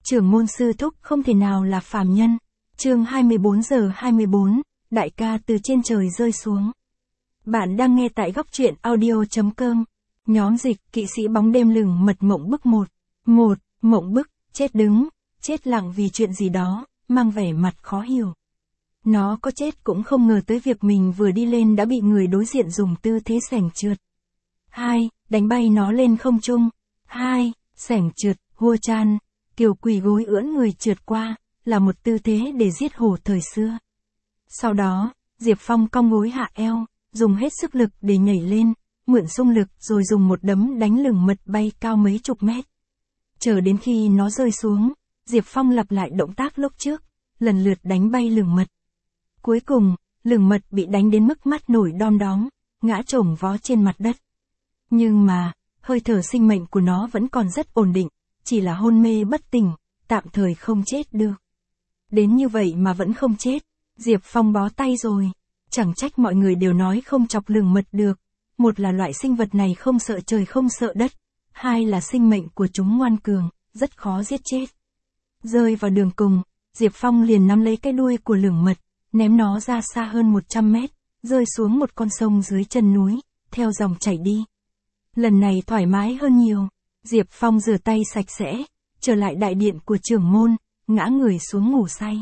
Trưởng môn sư thúc không thể nào là phàm nhân. Chương 24:24, đại ca từ trên trời rơi xuống. Bạn đang nghe tại góc truyện audio.com. Nhóm dịch, kỵ sĩ bóng đêm lừng mật mộng bức 1. Mộng bức, chết đứng, chết lặng vì chuyện gì đó, mang vẻ mặt khó hiểu. Nó có chết cũng không ngờ tới việc mình vừa đi lên đã bị người đối diện dùng tư thế xẻng trượt. 2. Đánh bay nó lên không trung. 2. Xẻng trượt, hua chan, kiểu quỳ gối ưỡn người trượt qua, là một tư thế để giết hổ thời xưa. Sau đó, Diệp Phong cong gối hạ eo, dùng hết sức lực để nhảy lên, mượn xung lực rồi dùng một đấm đánh lửng mật bay cao mấy chục mét. Chờ đến khi nó rơi xuống, Diệp Phong lặp lại động tác lúc trước, lần lượt đánh bay lửng mật. Cuối cùng, lửng mật bị đánh đến mức mắt nổi đom đóm, ngã chồng vó trên mặt đất. Nhưng mà, hơi thở sinh mệnh của nó vẫn còn rất ổn định, chỉ là hôn mê bất tỉnh, tạm thời không chết được. Đến như vậy mà vẫn không chết, Diệp Phong bó tay rồi. Chẳng trách mọi người đều nói không chọc lửng mật được. Một là loại sinh vật này không sợ trời không sợ đất. Hai là sinh mệnh của chúng ngoan cường, rất khó giết chết. Rơi vào đường cùng, Diệp Phong liền nắm lấy cái đuôi của lửng mật, ném nó ra xa hơn 100 mét, rơi xuống một con sông dưới chân núi, theo dòng chảy đi. Lần này thoải mái hơn nhiều, Diệp Phong rửa tay sạch sẽ, trở lại đại điện của trưởng môn, ngã người xuống ngủ say.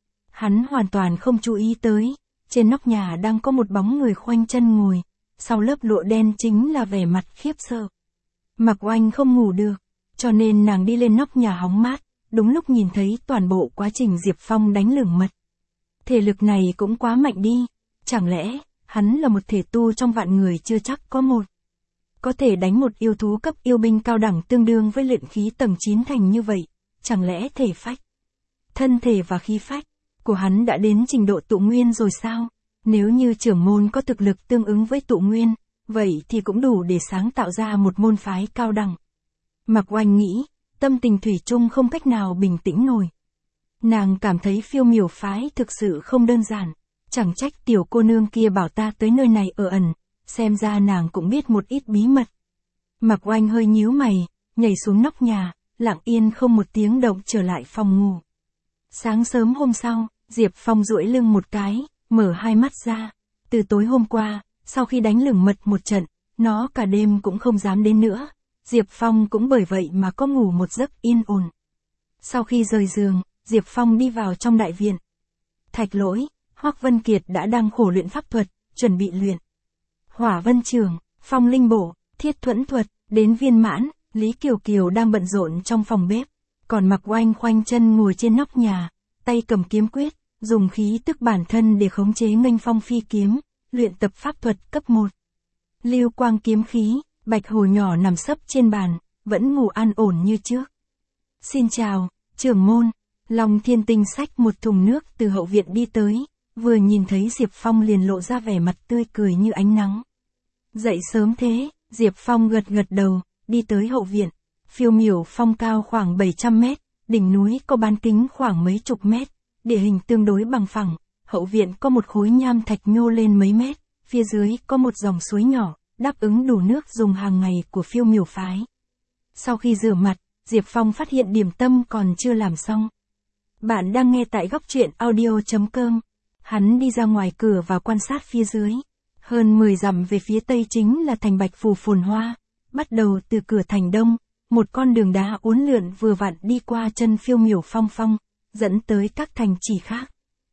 Hắn hoàn toàn không chú ý tới, trên nóc nhà đang có một bóng người khoanh chân ngồi, sau lớp lụa đen chính là vẻ mặt khiếp sợ. Mạc Oanh không ngủ được, cho nên nàng đi lên nóc nhà hóng mát, đúng lúc nhìn thấy toàn bộ quá trình Diệp Phong đánh lửng mật. Thể lực này cũng quá mạnh đi, chẳng lẽ, hắn là một thể tu trong vạn người chưa chắc có một. Có thể đánh một yêu thú cấp yêu binh cao đẳng tương đương với luyện khí tầng 9 thành như vậy, chẳng lẽ thể phách, thân thể và khí phách của hắn đã đến trình độ tụ nguyên rồi sao? Nếu như trưởng môn có thực lực tương ứng với tụ nguyên, vậy thì cũng đủ để sáng tạo ra một môn phái cao đẳng. Mạc Oanh nghĩ, tâm tình thủy chung không cách nào bình tĩnh nổi. Nàng cảm thấy Phiêu Miểu phái thực sự không đơn giản, chẳng trách tiểu cô nương kia bảo ta tới nơi này ở ẩn, xem ra nàng cũng biết một ít bí mật. Mạc Oanh hơi nhíu mày, nhảy xuống nóc nhà, lặng yên không một tiếng động trở lại phòng ngủ. Sáng sớm hôm sau, Diệp Phong duỗi lưng một cái, mở hai mắt ra. Từ tối hôm qua, sau khi đánh lửng mật một trận, nó cả đêm cũng không dám đến nữa. Diệp Phong cũng bởi vậy mà có ngủ một giấc yên ổn. Sau khi rời giường, Diệp Phong đi vào trong đại viện. Thạch Lỗi, Hoắc Vân Kiệt đã đang khổ luyện pháp thuật, chuẩn bị luyện Hỏa Vân Trường, Phong Linh Bổ, Thiết Thuẫn Thuật, đến viên mãn. Lý Kiều Kiều đang bận rộn trong phòng bếp, còn Mạc Oanh khoanh chân ngồi trên nóc nhà, tay cầm kiếm quyết, dùng khí tức bản thân để khống chế Nghênh Phong Phi kiếm, luyện tập pháp thuật cấp 1. Lưu quang kiếm khí, Bạch Hổ nhỏ nằm sấp trên bàn, vẫn ngủ an ổn như trước. Xin chào, trưởng môn. Long Thiên Tinh xách một thùng nước từ hậu viện đi tới, vừa nhìn thấy Diệp Phong liền lộ ra vẻ mặt tươi cười như ánh nắng. Dậy sớm thế, Diệp Phong gật gật đầu, đi tới hậu viện. Phiêu Miểu Phong cao khoảng 700 mét, đỉnh núi có bán kính khoảng mấy chục mét, địa hình tương đối bằng phẳng, hậu viện có một khối nham thạch nhô lên mấy mét, phía dưới có một dòng suối nhỏ, đáp ứng đủ nước dùng hàng ngày của Phiêu Miểu phái. Sau khi rửa mặt, Diệp Phong phát hiện điểm tâm còn chưa làm xong. Bạn đang nghe tại góc truyện audio.com. Hắn đi ra ngoài cửa và quan sát phía dưới. Hơn 10 dặm về phía tây chính là thành Bạch Phù phồn hoa. Bắt đầu từ cửa thành đông, một con đường đá uốn lượn vừa vặn đi qua chân Phiêu Miểu Phong, dẫn tới các thành trì khác.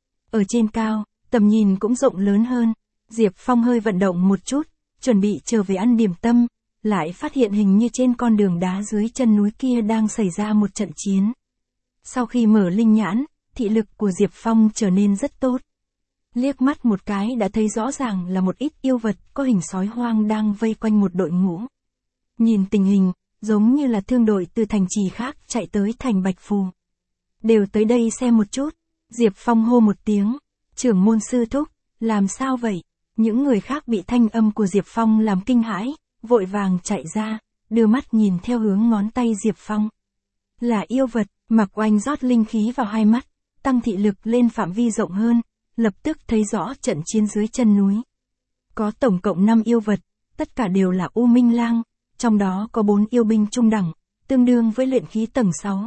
Ở trên cao, tầm nhìn cũng rộng lớn hơn. Diệp Phong hơi vận động một chút, chuẩn bị trở về ăn điểm tâm, lại phát hiện hình như trên con đường đá dưới chân núi kia đang xảy ra một trận chiến. Sau khi mở linh nhãn, thị lực của Diệp Phong trở nên rất tốt. Liếc mắt một cái đã thấy rõ ràng là một ít yêu vật có hình sói hoang đang vây quanh một đội ngũ. Nhìn tình hình, giống như là thương đội từ thành trì khác chạy tới thành Bạch Phù. Đều tới đây xem một chút. Diệp Phong hô một tiếng, trưởng môn sư thúc, làm sao vậy? Những người khác bị thanh âm của Diệp Phong làm kinh hãi, vội vàng chạy ra, đưa mắt nhìn theo hướng ngón tay Diệp Phong. Là yêu vật. Mạc Oanh rót linh khí vào hai mắt, tăng thị lực lên phạm vi rộng hơn, lập tức thấy rõ trận chiến dưới chân núi. Có tổng cộng 5 yêu vật, tất cả đều là U Minh Lang, trong đó có 4 yêu binh trung đẳng, tương đương với luyện khí tầng 6,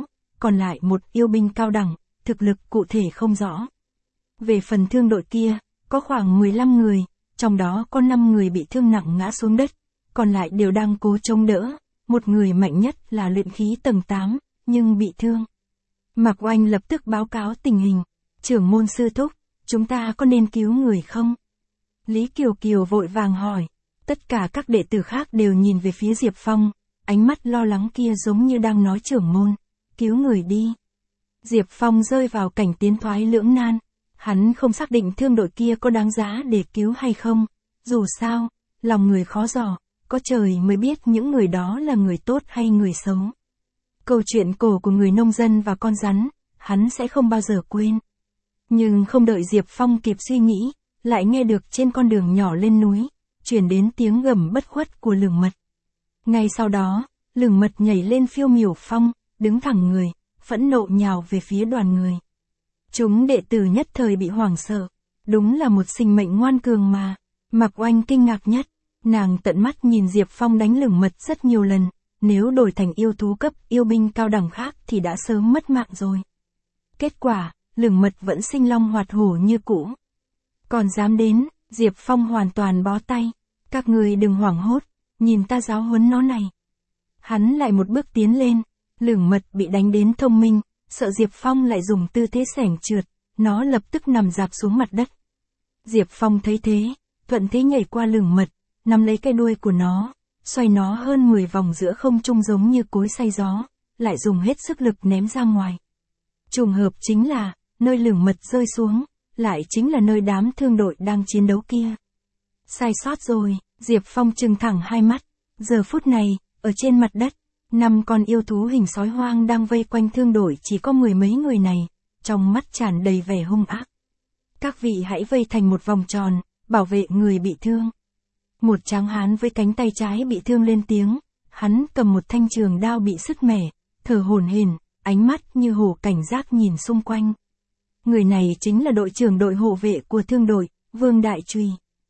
còn lại một yêu binh cao đẳng, thực lực cụ thể không rõ. Về phần thương đội kia, có khoảng 15 người, trong đó có 5 người bị thương nặng ngã xuống đất, còn lại đều đang cố chống đỡ, một người mạnh nhất là luyện khí tầng 8, nhưng bị thương. Mạc Oanh lập tức báo cáo tình hình, trưởng môn sư thúc, chúng ta có nên cứu người không? Lý Kiều Kiều vội vàng hỏi, tất cả các đệ tử khác đều nhìn về phía Diệp Phong, ánh mắt lo lắng kia giống như đang nói trưởng môn, cứu người đi. Diệp Phong rơi vào cảnh tiến thoái lưỡng nan, hắn không xác định thương đội kia có đáng giá để cứu hay không, dù sao, lòng người khó dò, có trời mới biết những người đó là người tốt hay người xấu. Câu chuyện cổ của người nông dân và con rắn, hắn sẽ không bao giờ quên. Nhưng không đợi Diệp Phong kịp suy nghĩ, lại nghe được trên con đường nhỏ lên núi, truyền đến tiếng gầm bất khuất của Lương Mật. Ngay sau đó, Lương Mật nhảy lên Phiêu Miểu Phong, đứng thẳng người, phẫn nộ nhào về phía đoàn người. Chúng đệ tử nhất thời bị hoảng sợ, đúng là một sinh mệnh ngoan cường mà. Mạc Oanh kinh ngạc nhất, nàng tận mắt nhìn Diệp Phong đánh Lương Mật rất nhiều lần, nếu đổi thành yêu thú cấp yêu binh cao đẳng khác thì đã sớm mất mạng rồi. Kết quả, Lương Mật vẫn sinh long hoạt hổ như cũ. Còn dám đến, Diệp Phong hoàn toàn bó tay, các người đừng hoảng hốt, nhìn ta giáo huấn nó này. Hắn lại một bước tiến lên, Lương Mật bị đánh đến thông minh, sợ Diệp Phong lại dùng tư thế xẻng trượt, nó lập tức nằm rạp xuống mặt đất. Diệp Phong thấy thế, thuận thế nhảy qua Lương Mật, nắm lấy cái đuôi của nó, xoay nó hơn 10 vòng giữa không trung giống như cối xay gió, lại dùng hết sức lực ném ra ngoài. Trùng hợp chính là, nơi Lương Mật rơi xuống, lại chính là nơi đám thương đội đang chiến đấu kia. Sai sót rồi, Diệp Phong trừng thẳng hai mắt, giờ phút này, ở trên mặt đất, 5 con yêu thú hình sói hoang đang vây quanh thương đội chỉ có 10 mấy người này, trong mắt tràn đầy vẻ hung ác. Các vị hãy vây thành một vòng tròn, bảo vệ người bị thương. Một tráng hán với cánh tay trái bị thương lên tiếng, hắn cầm một thanh trường đao bị sứt mẻ, thở hổn hển, ánh mắt như hổ cảnh giác nhìn xung quanh. Người này chính là đội trưởng đội hộ vệ của thương đội, Vương Đại Trùy.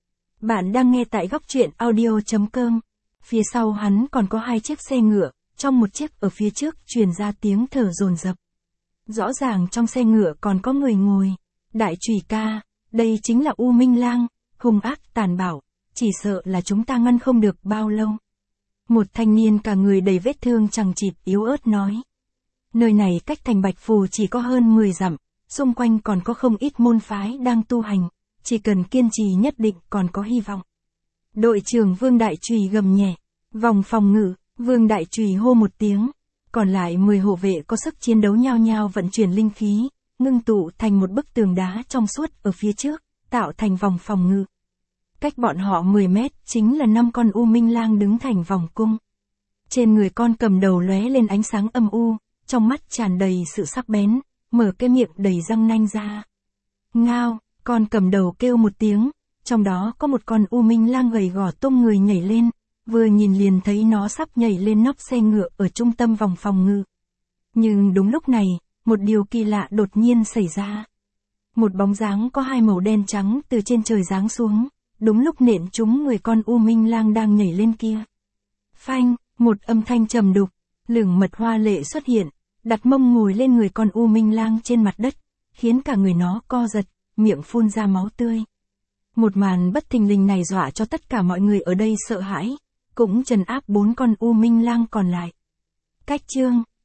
Bạn đang nghe tại góc truyện audio.com. Phía sau hắn còn có 2 chiếc xe ngựa, trong một chiếc ở phía trước truyền ra tiếng thở dồn dập. Rõ ràng trong xe ngựa còn có người ngồi. Đại Trùy ca, đây chính là U Minh Lang, hung ác tàn bạo, chỉ sợ là chúng ta ngăn không được bao lâu. Một thanh niên cả người đầy vết thương chằng chịt yếu ớt nói. Nơi này cách thành Bạch Phù chỉ có hơn 10 dặm, xung quanh còn có không ít môn phái đang tu hành, chỉ cần kiên trì nhất định còn có hy vọng. Đội trưởng Vương Đại Trùy gầm nhẹ, vòng phòng ngự, Vương Đại Trùy hô một tiếng, còn lại 10 hộ vệ có sức chiến đấu nhao nhao vận chuyển linh khí, ngưng tụ thành một bức tường đá trong suốt ở phía trước, tạo thành vòng phòng ngự. Cách bọn họ 10 mét chính là 5 con U Minh Lang đứng thành vòng cung. Trên người con cầm đầu lóe lên ánh sáng âm u, trong mắt tràn đầy sự sắc bén, mở cái miệng đầy răng nanh ra. Ngao, con cầm đầu kêu một tiếng, trong đó có một con U Minh Lang gầy gò tung người nhảy lên, vừa nhìn liền thấy nó sắp nhảy lên nóc xe ngựa ở trung tâm vòng phòng ngự. Nhưng đúng lúc này, một điều kỳ lạ đột nhiên xảy ra. Một bóng dáng có 2 màu đen trắng từ trên trời giáng xuống, đúng lúc nện trúng người con U Minh Lang đang nhảy lên kia. Phanh, một âm thanh trầm đục, Lương Mật hoa lệ xuất hiện, đặt mông ngồi lên người con U Minh Lang trên mặt đất, khiến cả người nó co giật, miệng phun ra máu tươi. Một màn bất thình lình này dọa cho tất cả mọi người ở đây sợ hãi, cũng trấn áp 4 con U Minh Lang còn lại. Cách chương